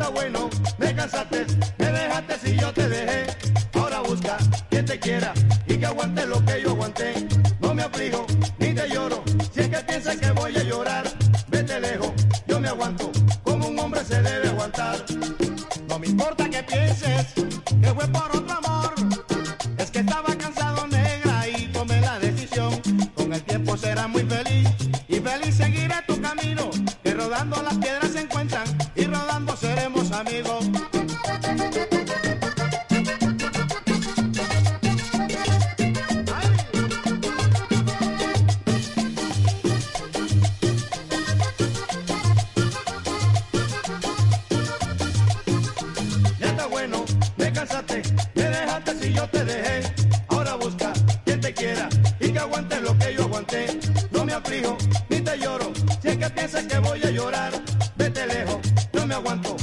está bueno, me cansaste, me dejaste si yo te dejé. Ahora busca quien te quiera y que aguante lo que yo aguanté. No me aflijo ni te lloro, si es que piensas que voy a llorar, vete lejos, yo me aguanto, como un hombre se debe aguantar. No me importa que pienses que fue por otro amor, es que estaba cansado, negra, y tomé la decisión. Con el tiempo serás muy feliz y feliz seguiré tu camino, que rodando las piedras se encuentran y rodando seremos amigos. Me cansaste, me dejaste si yo te dejé. Ahora busca quien te quiera y que aguante lo que yo aguanté. No me aflijo ni te lloro, si es que piensas que voy a llorar, vete lejos, no me aguanto,